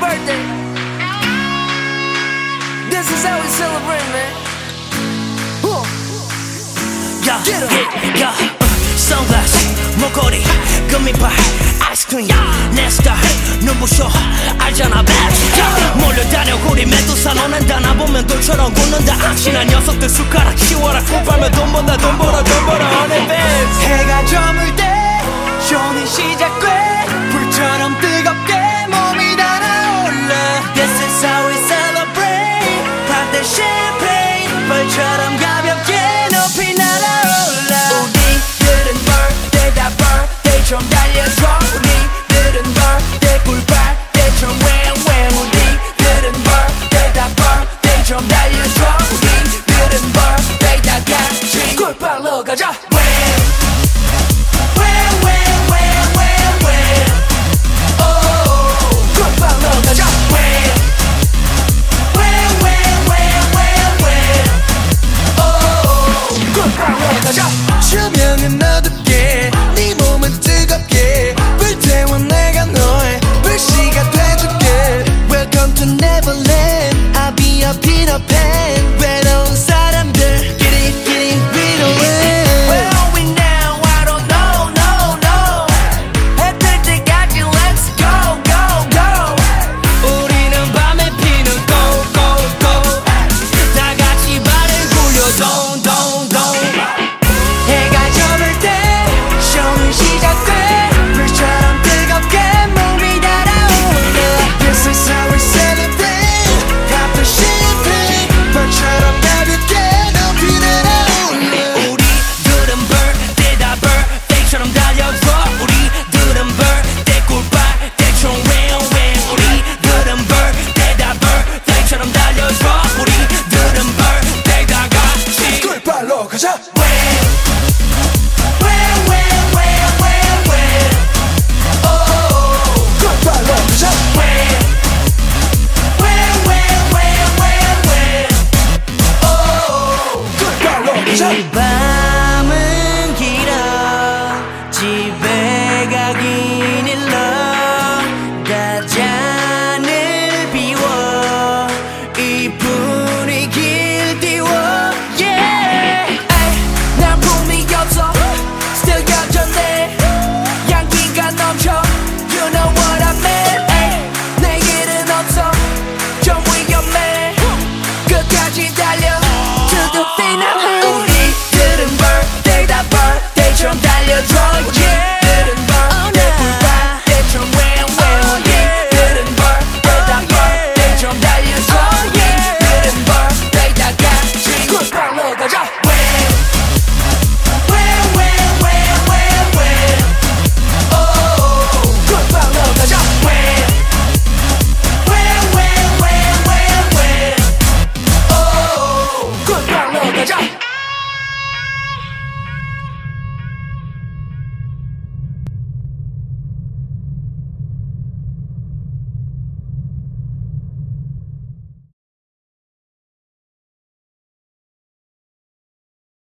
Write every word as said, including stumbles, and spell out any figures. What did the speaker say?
birthday. This is how we celebrate, man. Huh. Yeah, yeah, yeah. Sunglass, 목걸이, 금이빨, 아이스크림, 내 스타일, 눈부셔, 알잖아, best. Yeah. 몰려다녀 우리 메두사 너는 다 나보면 돌처럼 굳는다. 악신한 녀석들 숟가락 치워라. 코 빨면 돈 번다, 돈 벌어, 돈 벌어, honey babe. 해가 저물 때 쇼는 시작돼. 불처럼 뜨겁게 몸이 달아올라. This is how we celebrate. Pop that champagne, 벌처럼 가볍게 높이 날아올라. 우리들은 birthday 다 birthday 좀 달려줘. 우리들은 birthday 꿀빨 때좀 웽웽. 우리들은 birthday 다 birthday 좀 달려줘. 우리들은 birthday 다 같이 꿀빨로 가자. 조명은 어둡게 네 몸은 뜨겁게 불태워 내가 너의 불씨가 돼줄게. Welcome to Neverland. I'll be your Peter Pan. 외로운 사람들 Get it, get it, we don't win. Where are we now? I don't know, no, no. 해 뜰 때까지 let's go, go, go. 우리는 밤에 피는 go, go, go. 다 같이 발을 굴려 don't, don't, don't. 해가 저물 때 쇼는 시작돼. 불처럼 뜨겁게 몸이 달아올라. This is how we celebrate. Pop the champagne. 벌처럼 가볍게 높이 날아올라. 우리들은 birthday 다 birthday처럼 달려줘. 우리들은 birthday 꿀빨 때좀 웽웽. 우리들은 birthday 다 birthday처럼 달려줘. 우리들은 birthday 다 같이 꿀빨로 가자. 이 밤